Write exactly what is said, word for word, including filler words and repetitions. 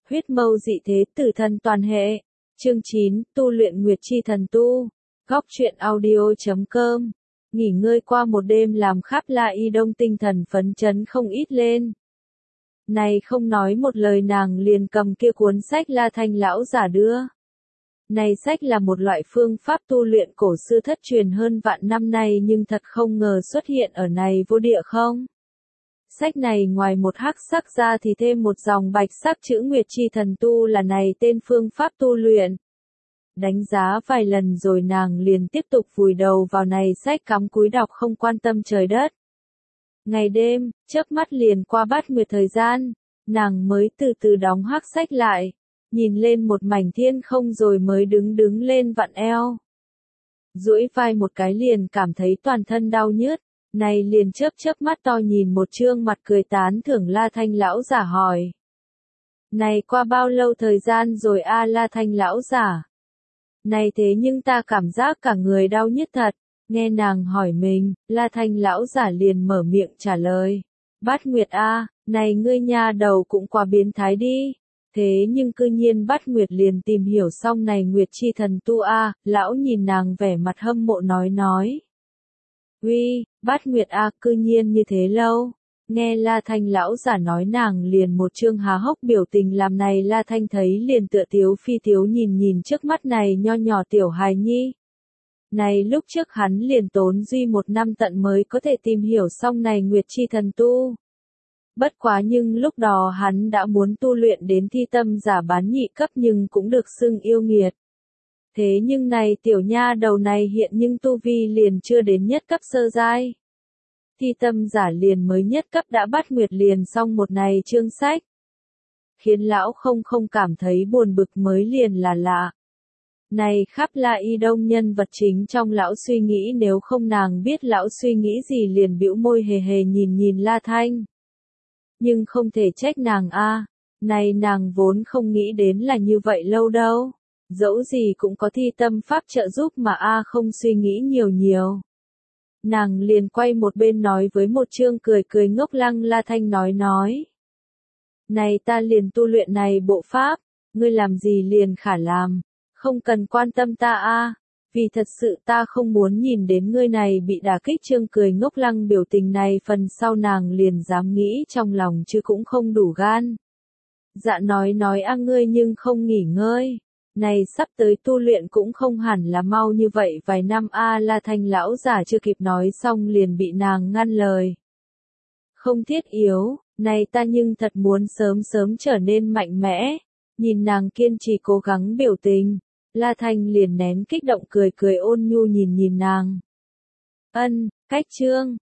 Huyết mâu dị thế tử thân toàn hệ. Chương chín, tu luyện Nguyệt Chi Thần Tu. Góc truyện audio chấm com. Nghỉ ngơi qua một đêm làm Khắp La Y Đông tinh thần phấn chấn không ít lên. Này không nói một lời nàng liền cầm kia cuốn sách La Thanh lão giả đưa. Này sách là một loại phương pháp tu luyện cổ xưa thất truyền hơn vạn năm nay nhưng thật không ngờ xuất hiện ở này vô địa không. Sách này ngoài một hắc sắc ra thì thêm một dòng bạch sắc chữ Nguyệt Chi Thần Tu là này tên phương pháp tu luyện. Đánh giá vài lần rồi nàng liền tiếp tục vùi đầu vào này sách cắm cúi đọc không quan tâm trời đất. Ngày đêm, chớp mắt liền qua bát nguyệt thời gian, nàng mới từ từ đóng hắc sách lại, nhìn lên một mảnh thiên không rồi mới đứng đứng lên vặn eo. Duỗi vai một cái liền cảm thấy toàn thân đau nhức, này liền chớp chớp mắt to nhìn một trương mặt cười tán thưởng La Thanh lão giả hỏi. Này qua bao lâu thời gian rồi a La Thanh lão giả? Này thế nhưng ta cảm giác cả người đau nhức thật. Nghe nàng hỏi mình, La Thanh lão giả liền mở miệng trả lời. Bát Nguyệt a, này ngươi nha đầu cũng quá biến thái đi. Thế nhưng cư nhiên Bát Nguyệt liền tìm hiểu xong này Nguyệt Chi Thần Tu a, lão nhìn nàng vẻ mặt hâm mộ nói nói. Uy, Bát Nguyệt a, cư nhiên như thế lâu. Nghe La Thanh lão giả nói nàng liền một trương há hốc biểu tình làm này La Thanh thấy liền tựa tiếu phi tiếu nhìn nhìn trước mắt này nho nhỏ tiểu hài nhi. Này lúc trước hắn liền tốn duy một năm tận mới có thể tìm hiểu xong này Nguyệt Chi Thần Tu. Bất quá nhưng lúc đó hắn đã muốn tu luyện đến thi tâm giả bán nhị cấp nhưng cũng được xưng yêu nghiệt. Thế nhưng này tiểu nha đầu này hiện nhưng tu vi liền chưa đến nhất cấp sơ giai. Thi tâm giả liền mới nhất cấp đã bắt Nguyệt liền xong một này chương sách. Khiến lão không không cảm thấy buồn bực mới liền là lạ. Này Khắp La Y Đông nhân vật chính trong lão suy nghĩ nếu không nàng biết lão suy nghĩ gì liền bĩu môi hề hề nhìn nhìn La Thanh. Nhưng không thể trách nàng a, này nàng vốn không nghĩ đến là như vậy lâu đâu. Dẫu gì cũng có thi tâm pháp trợ giúp mà a không suy nghĩ nhiều nhiều. Nàng liền quay một bên nói với một trương cười cười ngốc lăng La Thanh nói nói. Này ta liền tu luyện này bộ pháp, ngươi làm gì liền khả làm. Không cần quan tâm ta a, vì thật sự ta không muốn nhìn đến ngươi này bị đả kích trương cười ngốc lăng biểu tình này phần sau nàng liền dám nghĩ trong lòng chứ cũng không đủ gan. Dạ nói nói a ngươi nhưng không nghỉ ngơi, này sắp tới tu luyện cũng không hẳn là mau như vậy vài năm a La Thanh lão giả chưa kịp nói xong liền bị nàng ngăn lời. Không thiết yếu, này ta nhưng thật muốn sớm sớm trở nên mạnh mẽ, nhìn nàng kiên trì cố gắng biểu tình. La Thanh liền nén kích động cười cười ôn nhu nhìn nhìn nàng. Ân, cách chương,